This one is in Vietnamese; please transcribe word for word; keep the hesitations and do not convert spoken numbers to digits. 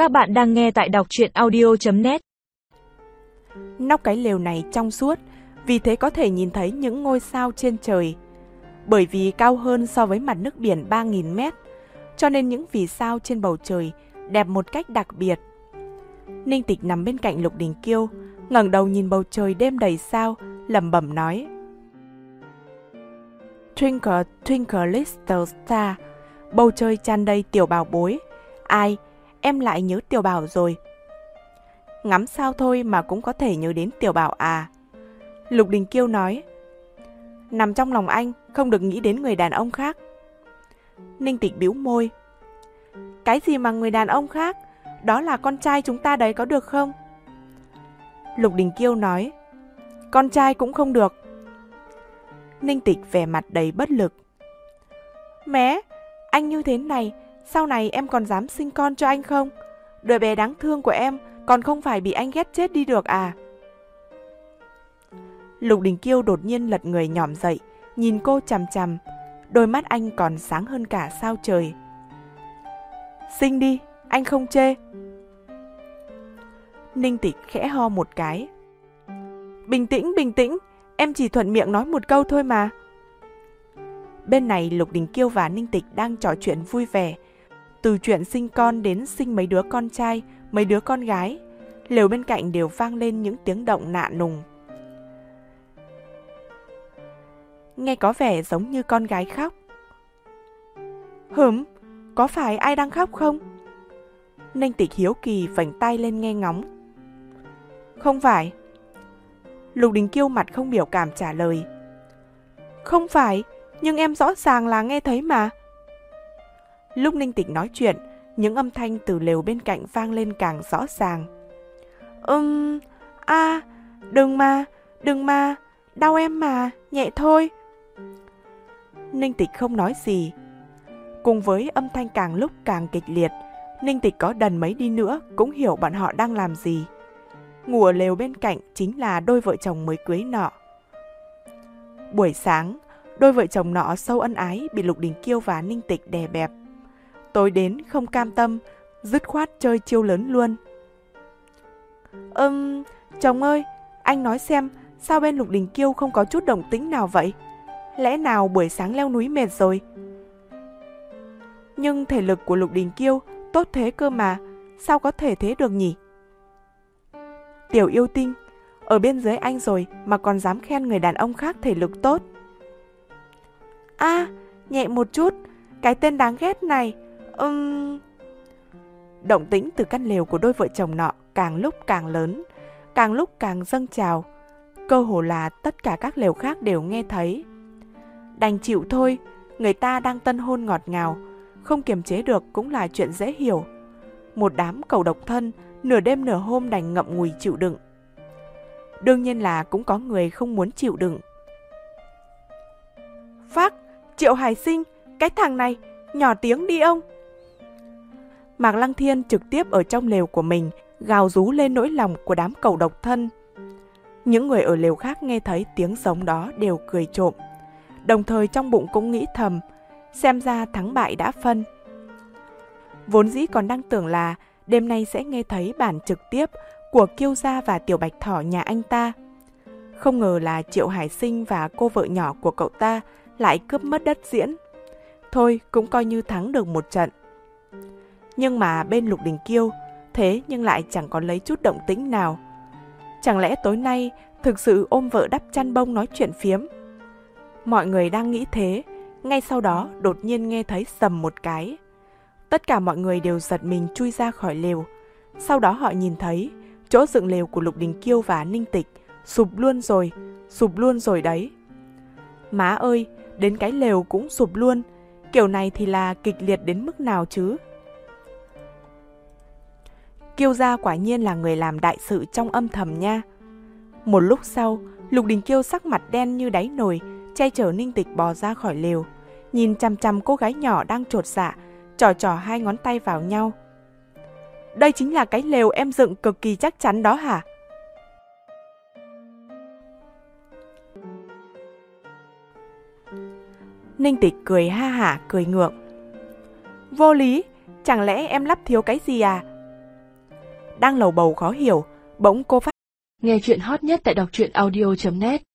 Các bạn đang nghe tại đọc truyện audio chấm net. Nóc cái lều này trong suốt, vì thế có thể nhìn thấy những ngôi sao trên trời. Bởi vì cao hơn so với mặt nước biển ba nghìn mét, cho nên những vì sao trên bầu trời đẹp một cách đặc biệt. Ninh Tịch nằm bên cạnh Lục Đình Kiêu, ngẩng đầu nhìn bầu trời đêm đầy sao, lẩm bẩm nói: Twinkle, twinkle little star, bầu trời tràn đầy tiểu bảo bối. Ai, em lại nhớ tiểu bảo rồi. Ngắm sao thôi mà cũng có thể nhớ đến tiểu bảo à? Lục Đình Kiêu nói. Nằm trong lòng anh, không được nghĩ đến người đàn ông khác. Ninh Tịch bĩu môi. Cái gì mà người đàn ông khác? Đó là con trai chúng ta đấy, có được không? Lục Đình Kiêu nói. Con trai cũng không được. Ninh Tịch vẻ mặt đầy bất lực. Mẹ, anh như thế này, sau này em còn dám sinh con cho anh không? Đứa bé đáng thương của em còn không phải bị anh ghét chết đi được à? Lục Đình Kiêu đột nhiên lật người nhỏm dậy, nhìn cô chằm chằm, đôi mắt anh còn sáng hơn cả sao trời. Sinh đi, anh không chê. Ninh Tịch khẽ ho một cái. Bình tĩnh, bình tĩnh, em chỉ thuận miệng nói một câu thôi mà. Bên này Lục Đình Kiêu và Ninh Tịch đang trò chuyện vui vẻ. Từ chuyện sinh con đến sinh mấy đứa con trai, mấy đứa con gái, lều bên cạnh đều vang lên những tiếng động nạ nùng. Nghe có vẻ giống như con gái khóc. Hửm, có phải ai đang khóc không? Ninh Tịch hiếu kỳ vành tay lên nghe ngóng. Không phải. Lục Đình Kiêu mặt không biểu cảm trả lời. Không phải, nhưng em rõ ràng là nghe thấy mà. Lúc Ninh Tịch nói chuyện, những âm thanh từ lều bên cạnh vang lên càng rõ ràng. Ừm, a, à, đừng mà, đừng mà, đau em mà, nhẹ thôi. Ninh Tịch không nói gì. Cùng với âm thanh càng lúc càng kịch liệt, Ninh Tịch có đần mấy đi nữa cũng hiểu bọn họ đang làm gì. Ngủ ở lều bên cạnh chính là đôi vợ chồng mới cưới nọ. Buổi sáng, đôi vợ chồng nọ sâu ân ái bị Lục Đình Kiêu và Ninh Tịch đè bẹp. Tối đến không cam tâm, dứt khoát chơi chiêu lớn luôn. Ừm, chồng ơi, anh nói xem, sao bên Lục Đình Kiêu không có chút động tĩnh nào vậy? Lẽ nào buổi sáng leo núi mệt rồi? Nhưng thể lực của Lục Đình Kiêu tốt thế cơ mà, sao có thể thế được nhỉ? Tiểu yêu tinh, ở bên dưới anh rồi mà còn dám khen người đàn ông khác thể lực tốt. A, à, nhẹ một chút, cái tên đáng ghét này. Ừm... Động tĩnh từ căn lều của đôi vợ chồng nọ càng lúc càng lớn, càng lúc càng dâng trào. Cơ hồ là tất cả các lều khác đều nghe thấy. Đành chịu thôi, người ta đang tân hôn ngọt ngào, không kiềm chế được cũng là chuyện dễ hiểu. Một đám cẩu độc thân, nửa đêm nửa hôm đành ngậm ngùi chịu đựng. Đương nhiên là cũng có người không muốn chịu đựng. Phác, Triệu Hải Sinh, cái thằng này, nhỏ tiếng đi ông. Mạc Lăng Thiên trực tiếp ở trong lều của mình gào rú lên nỗi lòng của đám cẩu độc thân. Những người ở lều khác nghe thấy tiếng giống đó đều cười trộm, đồng thời trong bụng cũng nghĩ thầm, xem ra thắng bại đã phân. Vốn dĩ còn đang tưởng là đêm nay sẽ nghe thấy bản trực tiếp của Kiêu Gia và Tiểu Bạch Thỏ nhà anh ta. Không ngờ là Triệu Hải Sinh và cô vợ nhỏ của cậu ta lại cướp mất đất diễn. Thôi cũng coi như thắng được một trận. Nhưng mà bên Lục Đình Kiêu, thế nhưng lại chẳng có lấy chút động tĩnh nào. Chẳng lẽ tối nay thực sự ôm vợ đắp chăn bông nói chuyện phiếm? Mọi người đang nghĩ thế, ngay sau đó đột nhiên nghe thấy sầm một cái. Tất cả mọi người đều giật mình chui ra khỏi lều. Sau đó họ nhìn thấy chỗ dựng lều của Lục Đình Kiêu và Ninh Tịch sụp luôn rồi, sụp luôn rồi đấy. Má ơi, đến cái lều cũng sụp luôn, kiểu này thì là kịch liệt đến mức nào chứ? Kiêu Gia quả nhiên là người làm đại sự trong âm thầm nha. Một lúc sau, Lục Đình Kiêu sắc mặt đen như đáy nồi, che chở Ninh Tịch bò ra khỏi lều, nhìn chằm chằm cô gái nhỏ đang chột dạ, trỏ trỏ hai ngón tay vào nhau. Đây chính là cái lều em dựng cực kỳ chắc chắn đó hả? Ninh Tịch cười ha hả, cười ngượng. Vô lý, chẳng lẽ em lắp thiếu cái gì à? Đang lầu bầu khó hiểu, bỗng cô phát. Nghe chuyện hot nhất tại đọc truyện audio chấm net